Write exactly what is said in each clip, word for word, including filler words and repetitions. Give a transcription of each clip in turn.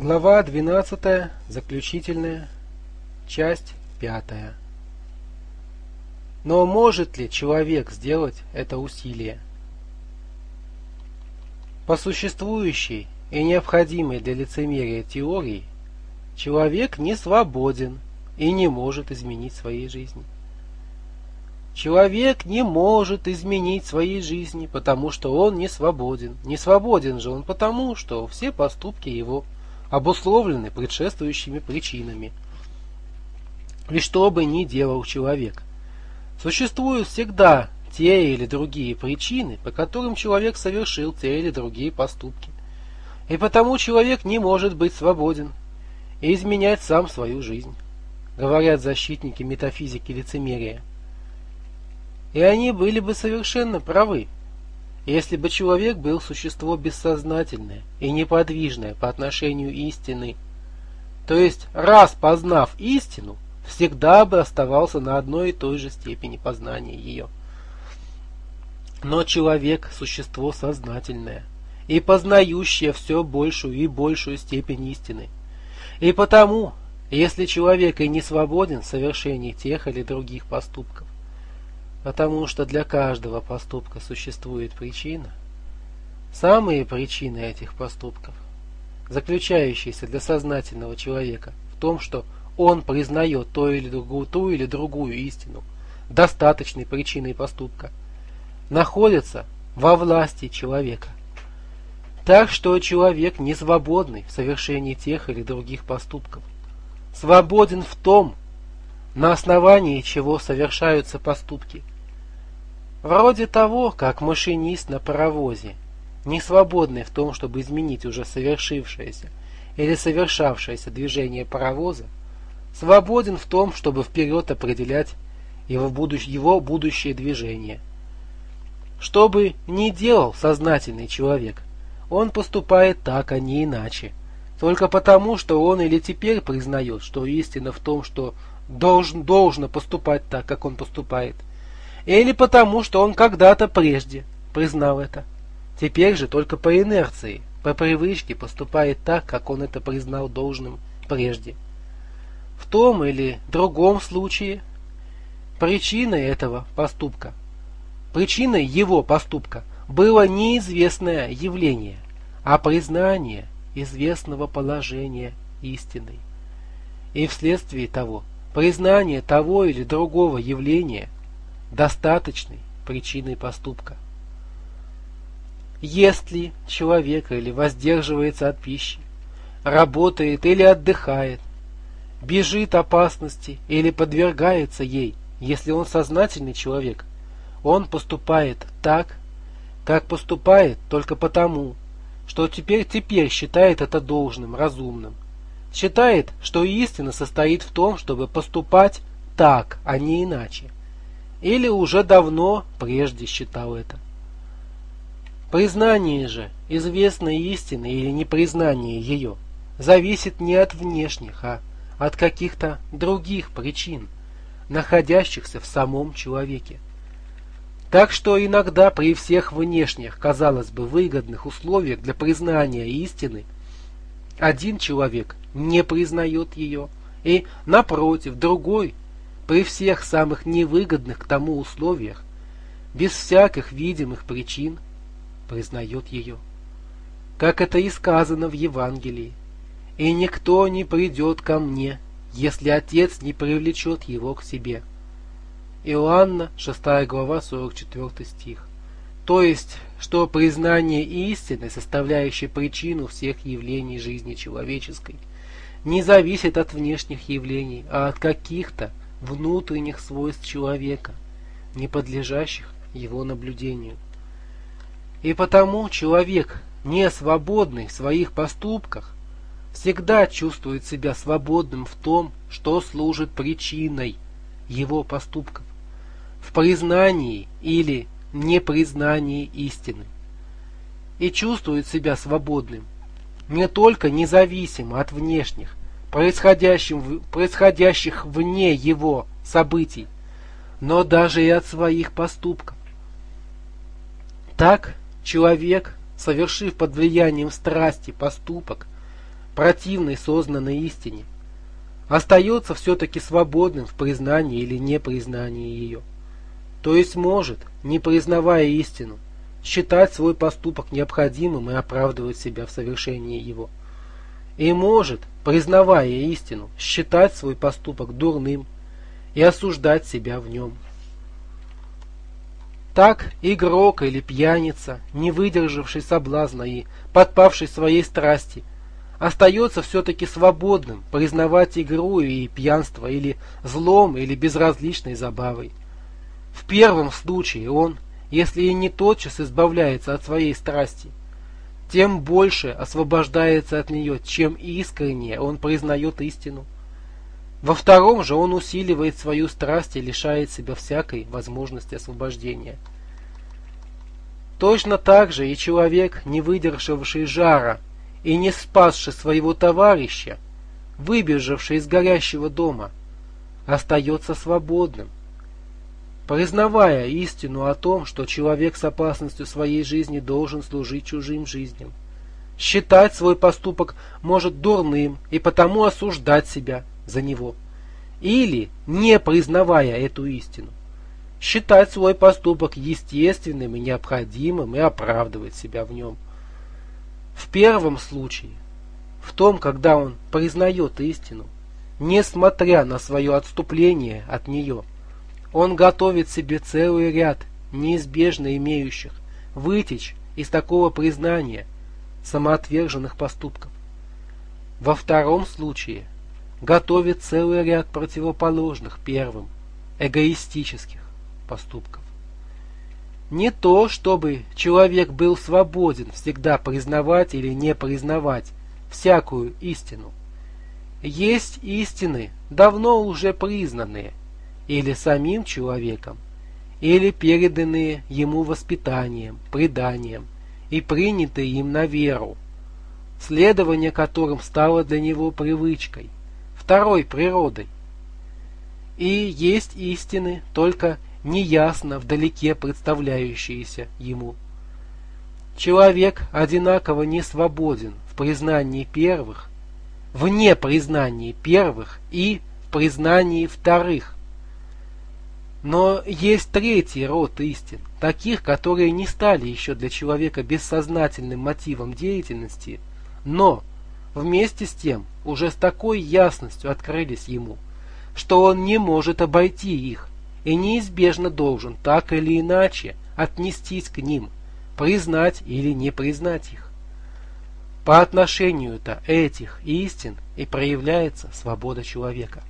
Глава двенадцатая, заключительная, часть пятая. Но может ли человек сделать это усилие? По существующей и необходимой для лицемерия теории, человек не свободен и не может изменить своей жизни. Человек не может изменить своей жизни, потому что он не свободен. Не свободен же он потому, что все поступки его обусловлены предшествующими причинами. И что бы ни делал человек, существуют всегда те или другие причины, по которым человек совершил те или другие поступки. И потому человек не может быть свободен и изменять сам свою жизнь, говорят защитники метафизики лицемерия. И они были бы совершенно правы, если бы человек был существо бессознательное и неподвижное по отношению истины, то есть, раз познав истину, всегда бы оставался на одной и той же степени познания ее. Но человек – существо сознательное и познающее все большую и большую степень истины. И потому, если человек и не свободен в совершении тех или других поступков, потому что для каждого поступка существует причина, самые причины этих поступков, заключающиеся для сознательного человека в том, что он признает ту или другую, ту или другую истину, достаточной причиной поступка, находятся во власти человека. Так что человек не свободный в совершении тех или других поступков. Свободен в том, на основании чего совершаются поступки. Вроде того, как машинист на паровозе, не свободный в том, чтобы изменить уже совершившееся или совершавшееся движение паровоза, свободен в том, чтобы вперед определять его, будущ... его будущее движение. Что бы ни делал сознательный человек, он поступает так, а не иначе, только потому, что он или теперь признает, что истина в том, что должен, должно поступать так, как он поступает, или потому, что он когда-то прежде признал это. Теперь же только по инерции, по привычке поступает так, как он это признал должным прежде. В том или другом случае причиной этого поступка, причиной его поступка было неизвестное явление, а признание известного положения истиной. И вследствие того, признание того или другого явления достаточной причиной поступка. Ест ли человек или воздерживается от пищи, работает или отдыхает, бежит опасности или подвергается ей, если он сознательный человек, он поступает так, как поступает только потому, что теперь теперь считает это должным, разумным. Считает, что истина состоит в том, чтобы поступать так, а не иначе. Или уже давно прежде считал это. Признание же известной истины или непризнание ее зависит не от внешних, а от каких-то других причин, находящихся в самом человеке. Так что иногда при всех внешних, казалось бы, выгодных условиях для признания истины, один человек не признает ее, и, напротив, другой, при всех самых невыгодных к тому условиях, без всяких видимых причин, признает ее. Как это и сказано в Евангелии: «И никто не придет ко мне, если Отец не привлечет его к себе». Иоанна, шестая глава, сорок четвёртый стих. То есть, что признание истины, составляющей причину всех явлений жизни человеческой, не зависит от внешних явлений, а от каких-то внутренних свойств человека, не подлежащих его наблюдению. И потому человек, не свободный в своих поступках, всегда чувствует себя свободным в том, что служит причиной его поступков, в признании или непризнании истины. И чувствует себя свободным не только независимо от внешних, происходящих вне его событий, но даже и от своих поступков. Так человек, совершив под влиянием страсти поступок, противной сознанной истине, остается все-таки свободным в признании или непризнании ее. То есть может, не признавая истину, считать свой поступок необходимым и оправдывать себя в совершении его. И может, признавая истину, считать свой поступок дурным и осуждать себя в нем. Так игрок или пьяница, не выдержавший соблазна и подпавший своей страсти, остается все-таки свободным признавать игру и пьянство или злом или безразличной забавой. В первом случае он, если и не тотчас избавляется от своей страсти, тем больше освобождается от нее, чем искреннее он признает истину. Во втором же он усиливает свою страсть и лишает себя всякой возможности освобождения. Точно так же и человек, не выдержавший жара и не спасший своего товарища, выбежавший из горящего дома, остается свободным. Признавая истину о том, что человек с опасностью своей жизни должен служить чужим жизням, считать свой поступок может дурным и потому осуждать себя за него, или, не признавая эту истину, считать свой поступок естественным и необходимым и оправдывать себя в нем. В первом случае, в том, когда он признает истину, несмотря на свое отступление от нее, он готовит себе целый ряд неизбежно имеющих вытечь из такого признания самоотверженных поступков. Во втором случае готовит целый ряд противоположных первым эгоистических поступков. Не то, чтобы человек был свободен всегда признавать или не признавать всякую истину. Есть истины, давно уже признанные, или самим человеком, или переданные ему воспитанием, преданием и принятые им на веру, следование которым стало для него привычкой, второй природой. И есть истины, только неясно вдалеке представляющиеся ему. Человек одинаково не свободен в признании первых, в непризнании первых и в признании вторых. Но есть третий род истин, таких, которые не стали еще для человека бессознательным мотивом деятельности, но вместе с тем уже с такой ясностью открылись ему, что он не может обойти их и неизбежно должен так или иначе отнестись к ним, признать или не признать их. По отношению-то этих истин и проявляется свобода человека.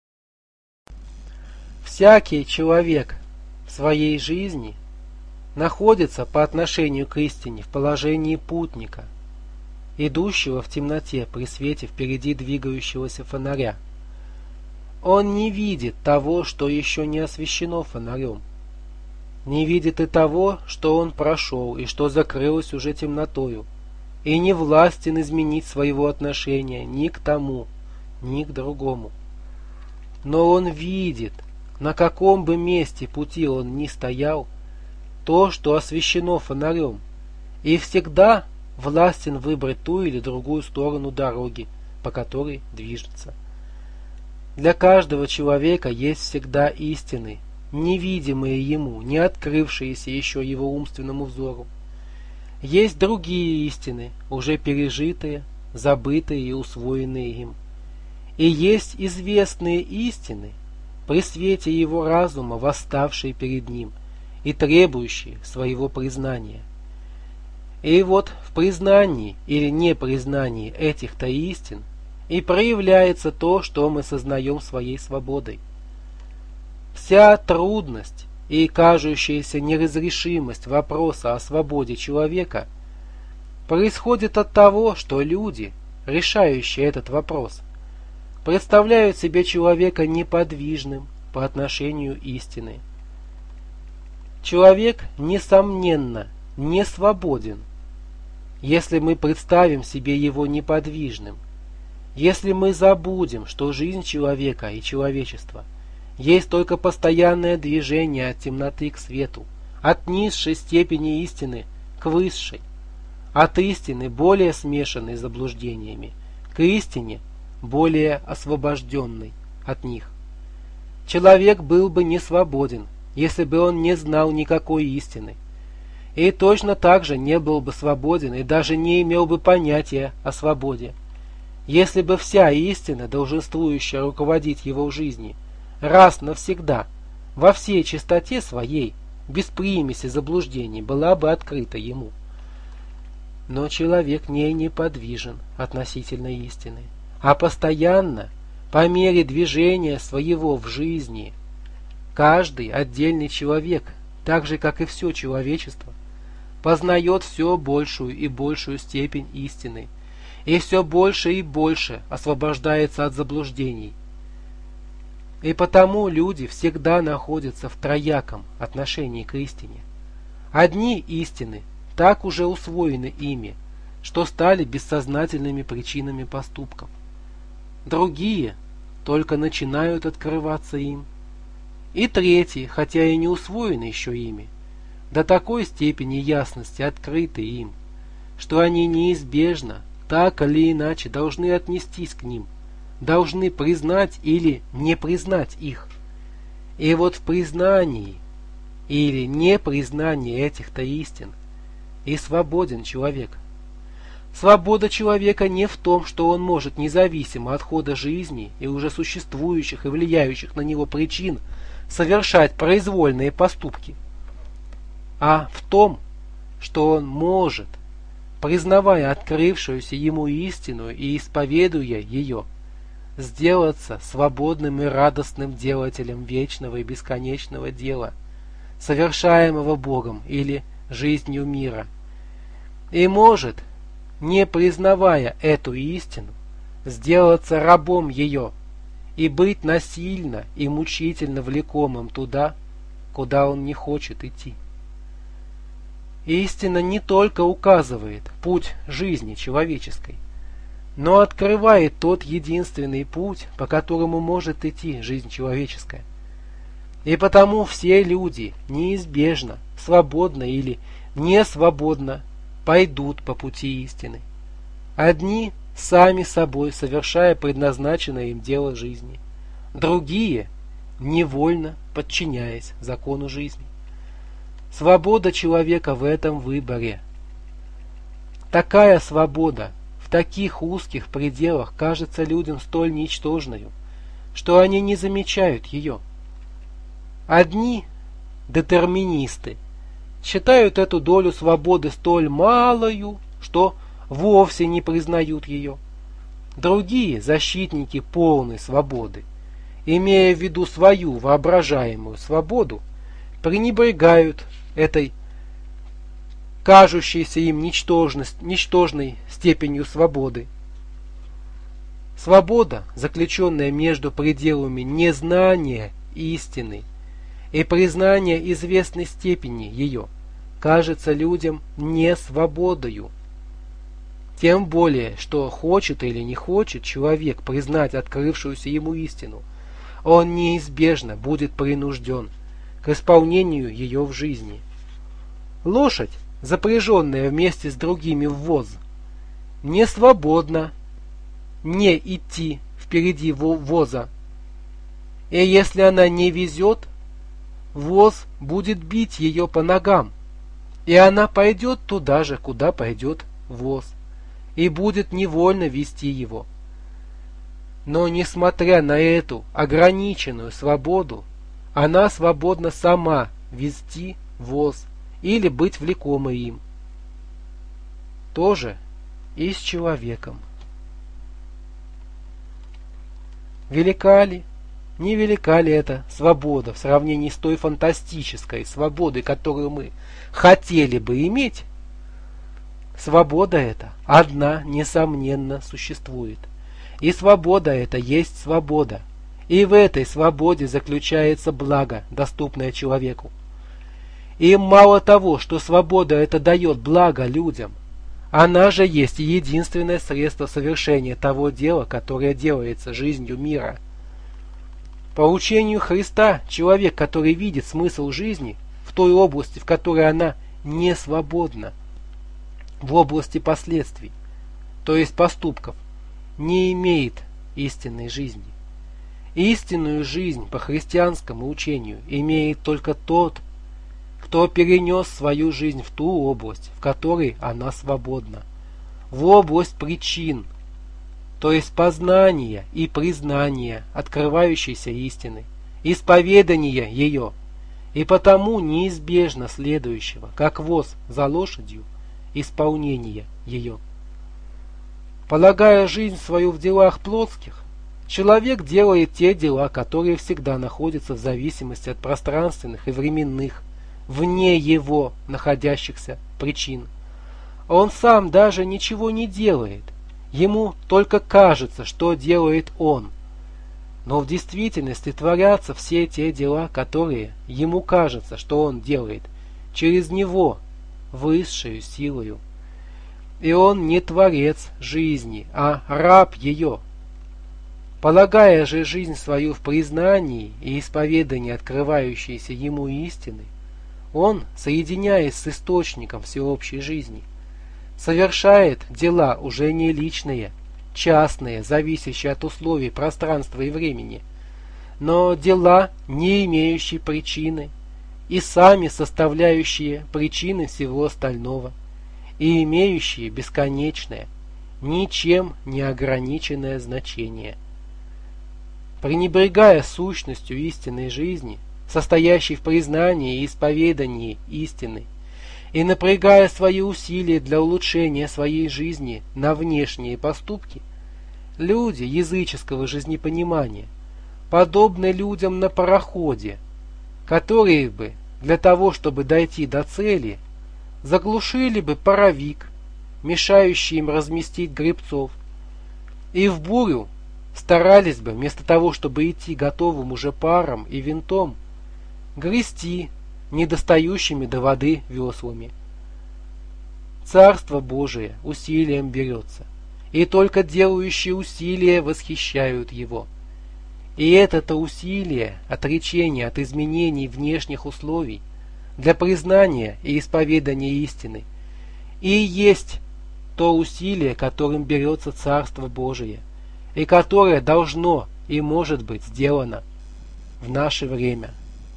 Всякий человек в своей жизни находится по отношению к истине в положении путника, идущего в темноте при свете впереди двигающегося фонаря. Он не видит того, что еще не освещено фонарем, не видит и того, что он прошел и что закрылось уже темнотою, и не властен изменить своего отношения ни к тому, ни к другому. Но он видит, на каком бы месте пути он ни стоял, то, что освещено фонарем, и всегда властен выбрать ту или другую сторону дороги, по которой движется. Для каждого человека есть всегда истины, невидимые ему, не открывшиеся еще его умственному взору. Есть другие истины, уже пережитые, забытые и усвоенные им. И есть известные истины, при свете его разума восставшие перед ним и требующие своего признания. И вот в признании или непризнании этих-то истин и проявляется то, что мы сознаем своей свободой. Вся трудность и кажущаяся неразрешимость вопроса о свободе человека происходит от того, что люди, решающие этот вопрос, представляют себе человека неподвижным по отношению истины. Человек, несомненно, не свободен, если мы представим себе его неподвижным, если мы забудем, что жизнь человека и человечества есть только постоянное движение от темноты к свету, от низшей степени истины к высшей, от истины, более смешанной с заблуждениями, к истине, более освобожденной от них. Человек был бы не свободен, если бы он не знал никакой истины, и точно так же не был бы свободен и даже не имел бы понятия о свободе, если бы вся истина, долженствующая руководить его в жизни, раз навсегда, во всей чистоте своей, без примеси заблуждений, была бы открыта ему. Но человек не неподвижен относительно истины, а постоянно, по мере движения своего в жизни, каждый отдельный человек, так же как и все человечество, познает все большую и большую степень истины, и все больше и больше освобождается от заблуждений. И потому люди всегда находятся в трояком отношении к истине. Одни истины так уже усвоены ими, что стали бессознательными причинами поступков. Другие только начинают открываться им. И третьи, хотя и не усвоены еще ими, до такой степени ясности открыты им, что они неизбежно, так или иначе, должны отнестись к ним, должны признать или не признать их. И вот в признании или непризнании этих-то истин и свободен человек. Свобода человека не в том, что он может независимо от хода жизни и уже существующих и влияющих на него причин совершать произвольные поступки, а в том, что он может, признавая открывшуюся ему истину и исповедуя ее, сделаться свободным и радостным делателем вечного и бесконечного дела, совершаемого Богом или жизнью мира, и может, не признавая эту истину, сделаться рабом ее и быть насильно и мучительно влекомым туда, куда он не хочет идти. Истина не только указывает путь жизни человеческой, но открывает тот единственный путь, по которому может идти жизнь человеческая. И потому все люди неизбежно, свободно или не свободно пойдут по пути истины. Одни сами собой совершая предназначенное им дело жизни, другие невольно подчиняясь закону жизни. Свобода человека в этом выборе. Такая свобода в таких узких пределах кажется людям столь ничтожною, что они не замечают ее. Одни детерминисты считают эту долю свободы столь малою, что вовсе не признают ее. Другие защитники полной свободы, имея в виду свою воображаемую свободу, пренебрегают этой кажущейся им ничтожной степенью свободы. Свобода, заключенная между пределами незнания истины и признания известной степени ее, кажется людям не свободою. Тем более, что хочет или не хочет человек признать открывшуюся ему истину, он неизбежно будет принужден к исполнению ее в жизни. Лошадь, запряженная вместе с другими в воз, не свободна не идти впереди воза, и если она не везет, воз будет бить ее по ногам, и она пойдет туда же, куда пойдет воз, и будет невольно вести его. Но, несмотря на эту ограниченную свободу, она свободна сама вести воз или быть влекомой им. То же и с человеком. Велика ли, невелика ли эта свобода в сравнении с той фантастической свободой, которую мы хотели бы иметь? Свобода эта одна, несомненно, существует. И свобода эта есть свобода. И в этой свободе заключается благо, доступное человеку. И мало того, что свобода эта дает благо людям, она же есть единственное средство совершения того дела, которое делается жизнью мира. По учению Христа, человек, который видит смысл жизни в той области, в которой она не свободна, в области последствий, то есть поступков, не имеет истинной жизни. Истинную жизнь по христианскому учению имеет только тот, кто перенес свою жизнь в ту область, в которой она свободна, в область причин, то есть познания и признания открывающейся истины, исповедания ее, и потому неизбежно следующего, как воз за лошадью, исполнения ее. Полагая жизнь свою в делах плотских, человек делает те дела, которые всегда находятся в зависимости от пространственных и временных, вне его находящихся причин. Он сам даже ничего не делает, ему только кажется, что делает он. Но в действительности творятся все те дела, которые ему кажется, что он делает, через него, высшую силою. И он не творец жизни, а раб ее. Полагая же жизнь свою в признании и исповедании открывающейся ему истины, он, соединяясь с источником всеобщей жизни, совершает дела уже не личные, частные, зависящие от условий пространства и времени, но дела, не имеющие причины, и сами составляющие причины всего остального, и имеющие бесконечное, ничем не ограниченное значение. Пренебрегая сущностью истинной жизни, состоящей в признании и исповедании истины, и напрягая свои усилия для улучшения своей жизни на внешние поступки, люди языческого жизнепонимания подобны людям на пароходе, которые бы для того, чтобы дойти до цели, заглушили бы паровик, мешающий им разместить гребцов, и в бурю старались бы, вместо того, чтобы идти готовым уже паром и винтом, грести недостающими до воды веслами. Царство Божие усилием берется, и только делающие усилия восхищают его. И это-то усилие, отречение от изменений внешних условий, для признания и исповедания истины, и есть то усилие, которым берется Царство Божие, и которое должно и может быть сделано в наше время.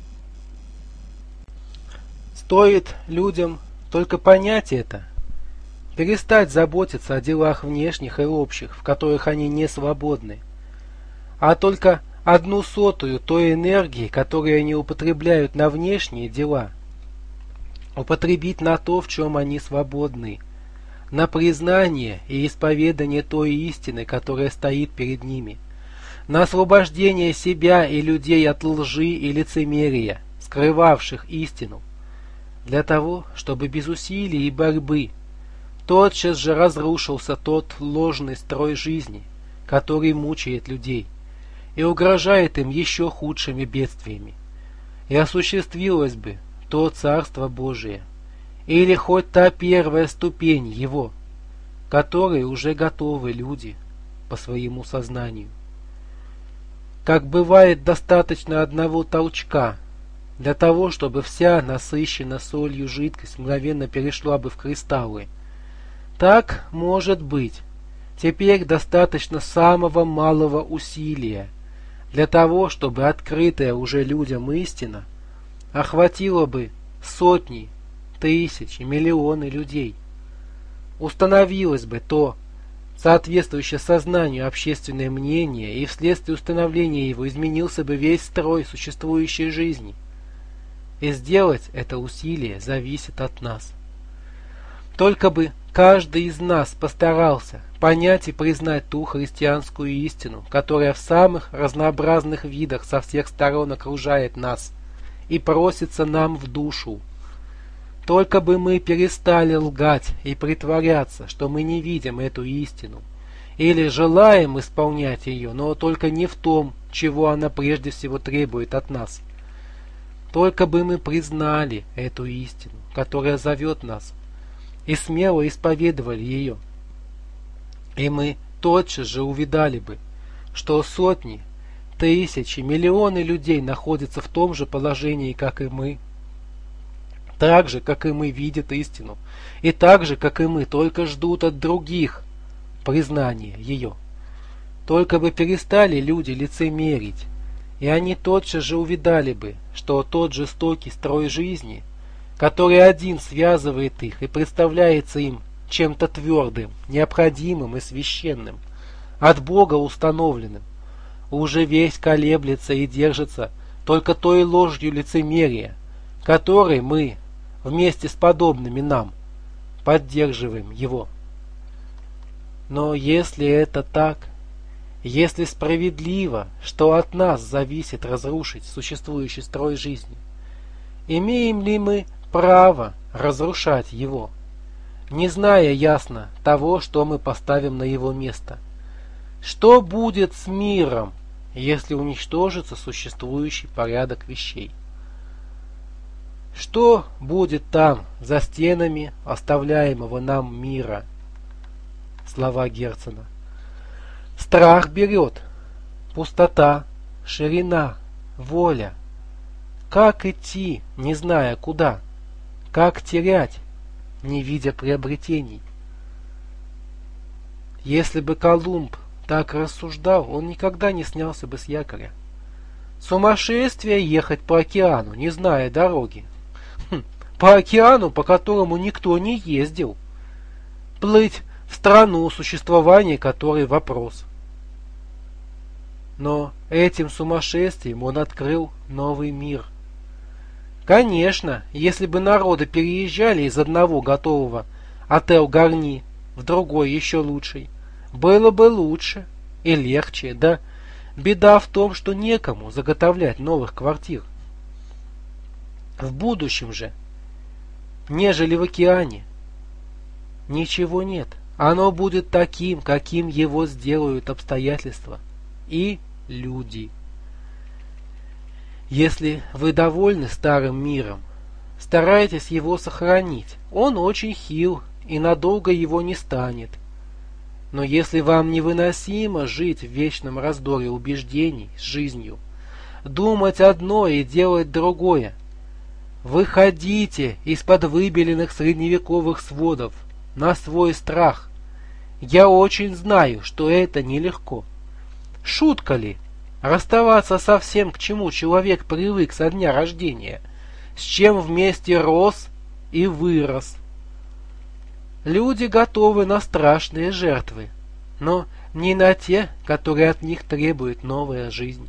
Стоит людям только понять это, перестать заботиться о делах внешних и общих, в которых они не свободны, а только одну сотую той энергии, которую они употребляют на внешние дела, употребить на то, в чем они свободны, на признание и исповедание той истины, которая стоит перед ними, на освобождение себя и людей от лжи и лицемерия, скрывавших истину, для того, чтобы без усилий и борьбы тотчас же разрушился тот ложный строй жизни, который мучает людей и угрожает им еще худшими бедствиями, и осуществилось бы то Царство Божие, или хоть та первая ступень его, которой уже готовы люди по своему сознанию. Как бывает достаточно одного толчка для того, чтобы вся насыщенная солью жидкость мгновенно перешла бы в кристаллы, так, может быть, теперь достаточно самого малого усилия для того, чтобы открытая уже людям истина охватила бы сотни, тысячи, миллионы людей. Установилось бы то соответствующее сознанию общественное мнение, и вследствие установления его изменился бы весь строй существующей жизни. И сделать это усилие зависит от нас. Только бы каждый из нас постарался понять и признать ту христианскую истину, которая в самых разнообразных видах со всех сторон окружает нас и просится нам в душу. Только бы мы перестали лгать и притворяться, что мы не видим эту истину, или желаем исполнять ее, но только не в том, чего она прежде всего требует от нас. Только бы мы признали эту истину, которая зовет нас, и смело исповедовали ее, и мы тотчас же увидали бы, что сотни, тысячи, миллионы людей находятся в том же положении, как и мы, так же, как и мы, видят истину, и так же, как и мы, только ждут от других признания ее. только бы перестали люди лицемерить, и они тотчас же увидали бы, что тот жестокий строй жизни, который один связывает их и представляется им чем-то твердым, необходимым и священным, от Бога установленным, уже весь колеблется и держится только той ложью лицемерия, которой мы, вместе с подобными нам, поддерживаем его. Но если это так, если справедливо, что от нас зависит разрушить существующий строй жизни, имеем ли мы право разрушать его, не зная ясно того, что мы поставим на его место? Что будет с миром, если уничтожится существующий порядок вещей? Что будет там, за стенами оставляемого нам мира? Слова Герцена. Страх берет, пустота, ширина, воля. Как идти, не зная куда? Как терять, не видя приобретений? Если бы Колумб так рассуждал, он никогда не снялся бы с якоря. Сумасшествие ехать по океану, не зная дороги. Хм, по океану, по которому никто не ездил. Плыть в страну, существование которой вопрос. Но этим сумасшествием он открыл новый мир. Конечно, если бы народы переезжали из одного готового отель Гарни в другой еще лучший, было бы лучше и легче, да беда в том, что некому заготовлять новых квартир. В будущем же, нежели в океане, ничего нет. Оно будет таким, каким его сделают обстоятельства и люди. Если вы довольны старым миром, старайтесь его сохранить. Он очень хил, и надолго его не станет. Но если вам невыносимо жить в вечном раздоре убеждений с жизнью, думать одно и делать другое, выходите из-под выбеленных средневековых сводов на свой страх. Я очень знаю, что это нелегко. Шутка ли расставаться со всем, к чему человек привык со дня рождения, с чем вместе рос и вырос? Люди готовы на страшные жертвы, но не на те, которые от них требует новая жизнь.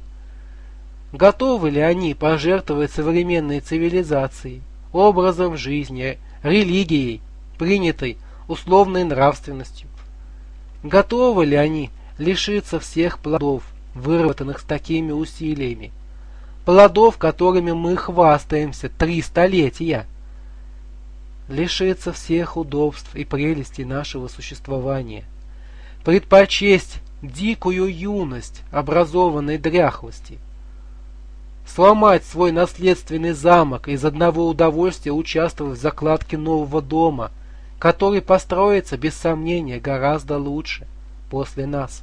Готовы ли они пожертвовать современной цивилизацией, образом жизни, религией, принятой условной нравственностью? Готовы ли они лишиться всех плодов, выработанных с такими усилиями, плодов, которыми мы хвастаемся три столетия? Лишиться всех удобств и прелестей нашего существования, предпочесть дикую юность образованной дряхлости, сломать свой наследственный замок из одного удовольствия участвовать в закладке нового дома, который построится, без сомнения, гораздо лучше после нас.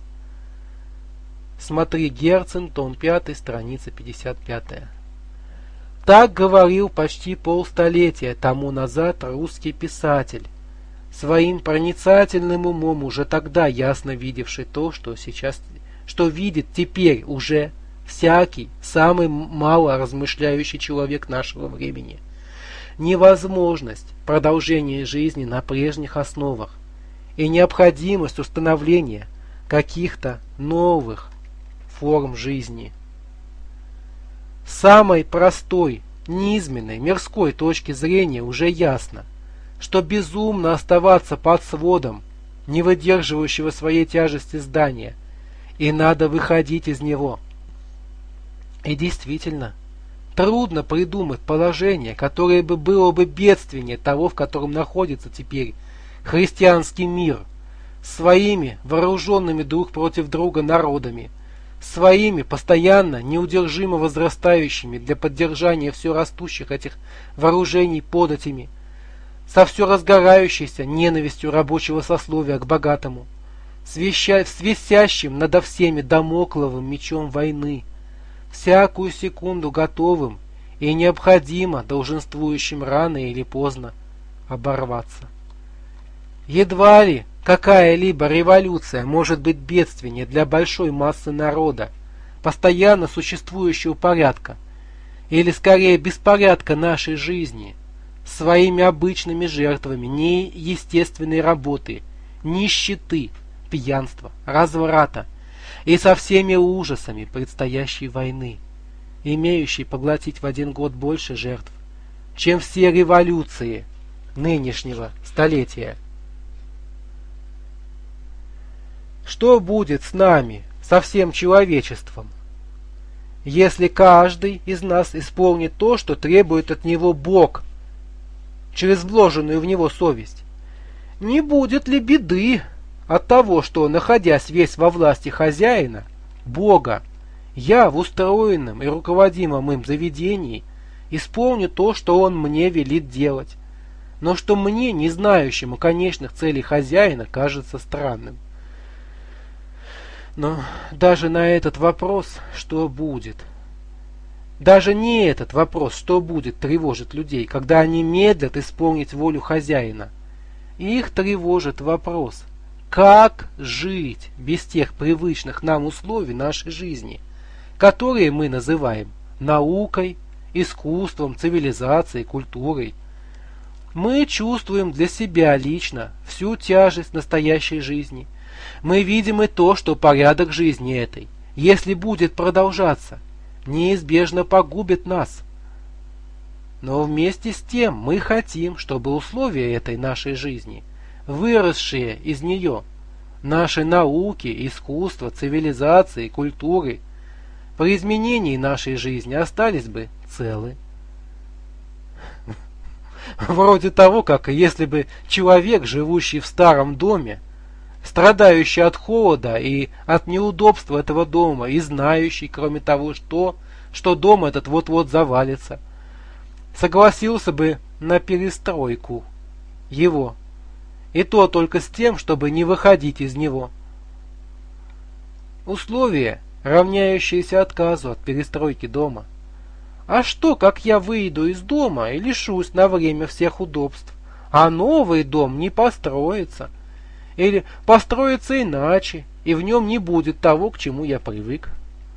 Смотри Герцен, том пятый, страница пятьдесят пятая. Так говорил почти полстолетия тому назад русский писатель, своим проницательным умом уже тогда ясно видевший то, что сейчас, что видит теперь уже всякий самый мало размышляющий человек нашего времени. Невозможность продолжения жизни на прежних основах и необходимость установления каких-то новых форм жизни. С самой простой, низменной, мирской точки зрения уже ясно, что безумно оставаться под сводом, не выдерживающего своей тяжести здания, и надо выходить из него. И действительно, трудно придумать положение, которое бы было бы бедственнее того, в котором находится теперь христианский мир, своими вооруженными друг против друга народами, своими постоянно неудержимо возрастающими для поддержания все растущих этих вооружений податями, со все разгорающейся ненавистью рабочего сословия к богатому, с висящим надо всеми дамокловым мечом войны, всякую секунду готовым и необходимо долженствующим рано или поздно оборваться. Едва ли Какая-либо революция может быть бедственнее для большой массы народа, постоянно существующего порядка, или скорее беспорядка нашей жизни, своими обычными жертвами неестественной работы, нищеты, пьянства, разврата и со всеми ужасами предстоящей войны, имеющей поглотить в один год больше жертв, чем все революции нынешнего столетия. Что будет с нами, со всем человечеством, если каждый из нас исполнит то, что требует от него Бог, через вложенную в него совесть? Не будет ли беды от того, что, находясь весь во власти хозяина, Бога, я в устроенном и руководимом им заведении исполню то, что он мне велит делать, но что мне, не знающему конечных целей хозяина, кажется странным? Но даже на этот вопрос, что будет, даже не этот вопрос, что будет, тревожит людей, когда они медлят исполнить волю хозяина. Их тревожит вопрос, как жить без тех привычных нам условий нашей жизни, которые мы называем наукой, искусством, цивилизацией, культурой. Мы чувствуем для себя лично всю тяжесть настоящей жизни. Мы видим и то, что порядок жизни этой, если будет продолжаться, неизбежно погубит нас. Но вместе с тем мы хотим, чтобы условия этой нашей жизни, выросшие из нее, нашей науки, искусства, цивилизации, культуры, при изменении нашей жизни остались бы целы. Вроде того, как если бы человек, живущий в старом доме, страдающий от холода и от неудобства этого дома, и знающий, кроме того, что, что дом этот вот-вот завалится, согласился бы на перестройку его, и то только с тем, чтобы не выходить из него. Условия, равняющиеся отказу от перестройки дома. А что, как я выйду из дома и лишусь на время всех удобств, а новый дом не построится? Или построится иначе, и в нем не будет того, к чему я привык?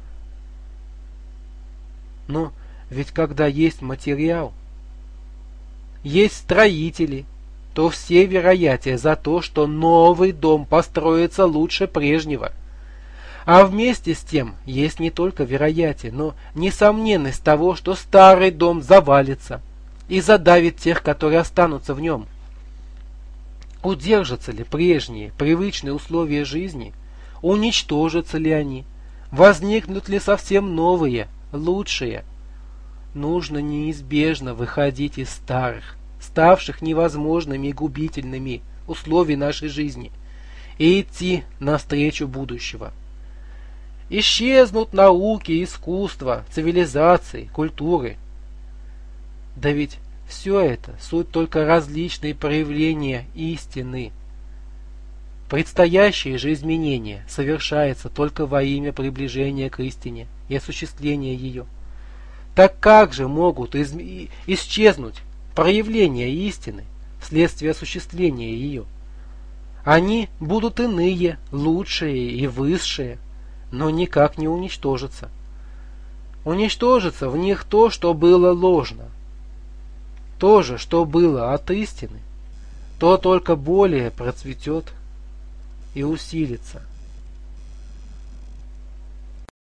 Но ведь когда есть материал, есть строители, то все вероятия за то, что новый дом построится лучше прежнего. А вместе с тем есть не только вероятие, но несомненность того, что старый дом завалится и задавит тех, которые останутся в нем. Удержатся ли прежние, привычные условия жизни? Уничтожатся ли они? Возникнут ли совсем новые, лучшие? Нужно неизбежно выходить из старых, ставших невозможными и губительными условий нашей жизни и идти навстречу будущего. Исчезнут науки, искусства, цивилизации, культуры. Да ведь все это суть только различные проявления истины. Предстоящее же изменение совершается только во имя приближения к истине и осуществления ее. Так как же могут из... исчезнуть проявления истины вследствие осуществления ее? Они будут иные, лучшие и высшие, но никак не уничтожатся. Уничтожится в них то, что было ложно. То же, что было от истины, то только более процветет и усилится.